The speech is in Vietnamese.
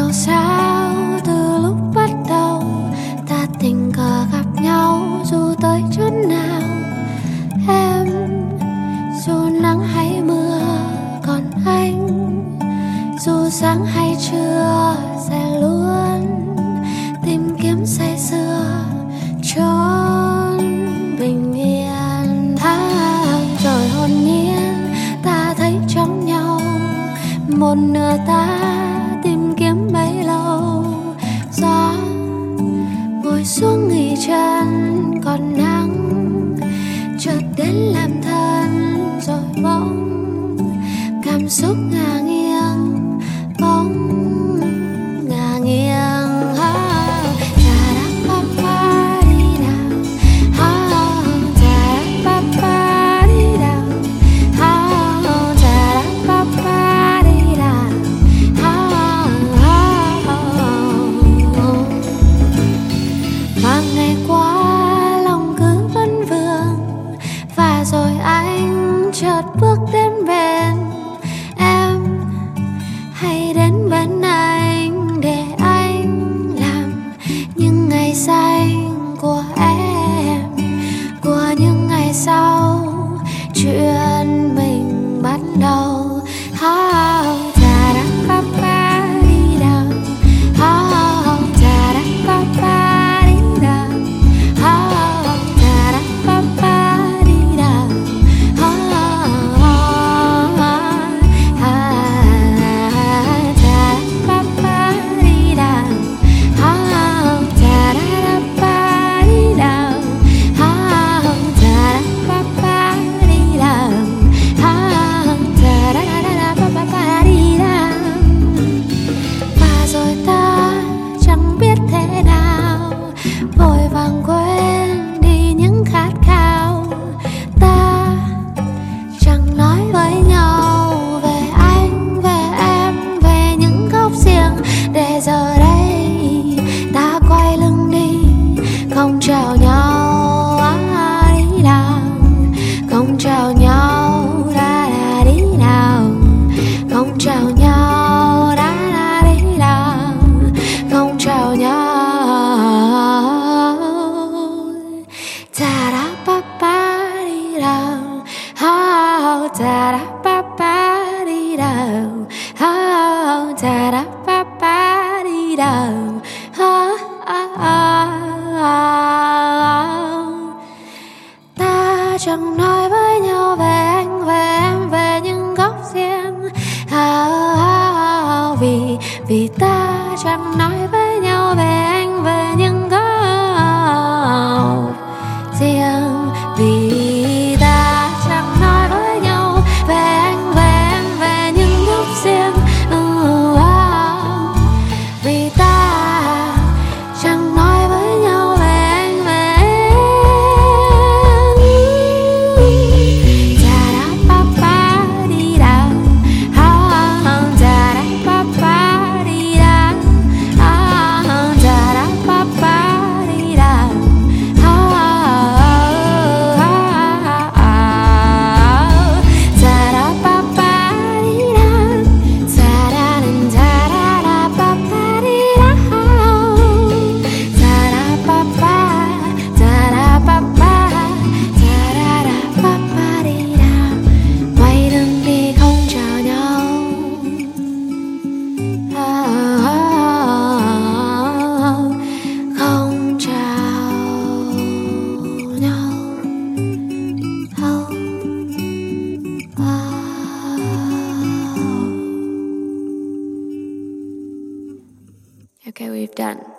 Nào sao từ lúc bắt đầu ta tình cờ gặp nhau, dù tới chốn nào em, dù nắng hay mưa, còn anh dù sáng hay trưa sẽ luôn tìm kiếm say sưa chốn bình yên. Rồi hồn nhiên ta thấy trong nhau một nửa ta tìm kiếm bấy lâu. Gió ngồi xuống nghỉ chân, còn nắng chợt đến làm thân, rồi bỗng cảm xúc ngả nghiêng, bỗng ngả nghiêng. Rồi anh chợt bước đến bên em, hay đến bên anh để anh làm những ngày xanh của em, của những ngày sau chuyện mình bắt đầu. Để giờ đây ta quay lưng đi, không chào nhau đi nào, không chào nhau đi nào, không chào nhau đi nào, không chào nhau. Ta da pa pa đi đâu, ta da pa pa đi đâu, ta da pa pa đi đâu. Ta chẳng nói với nhau về anh, về em, về những góc riêng, vì ta chẳng nói với nhau về anh, về những góc riêng, vì ta chẳng nói với nhau về anh, về em, về những góc riêng, vì ta chẳng nói với nhau về anh, về em. Ta da pa pa đi đâu, ta da pa pa đi đâu, ta da pa pa đi đâu, ta da pa pa đi đâu, ta da pa pa đi đâu. Quay lưng đi không chào nhau, không chào nhau. Okay, we've done.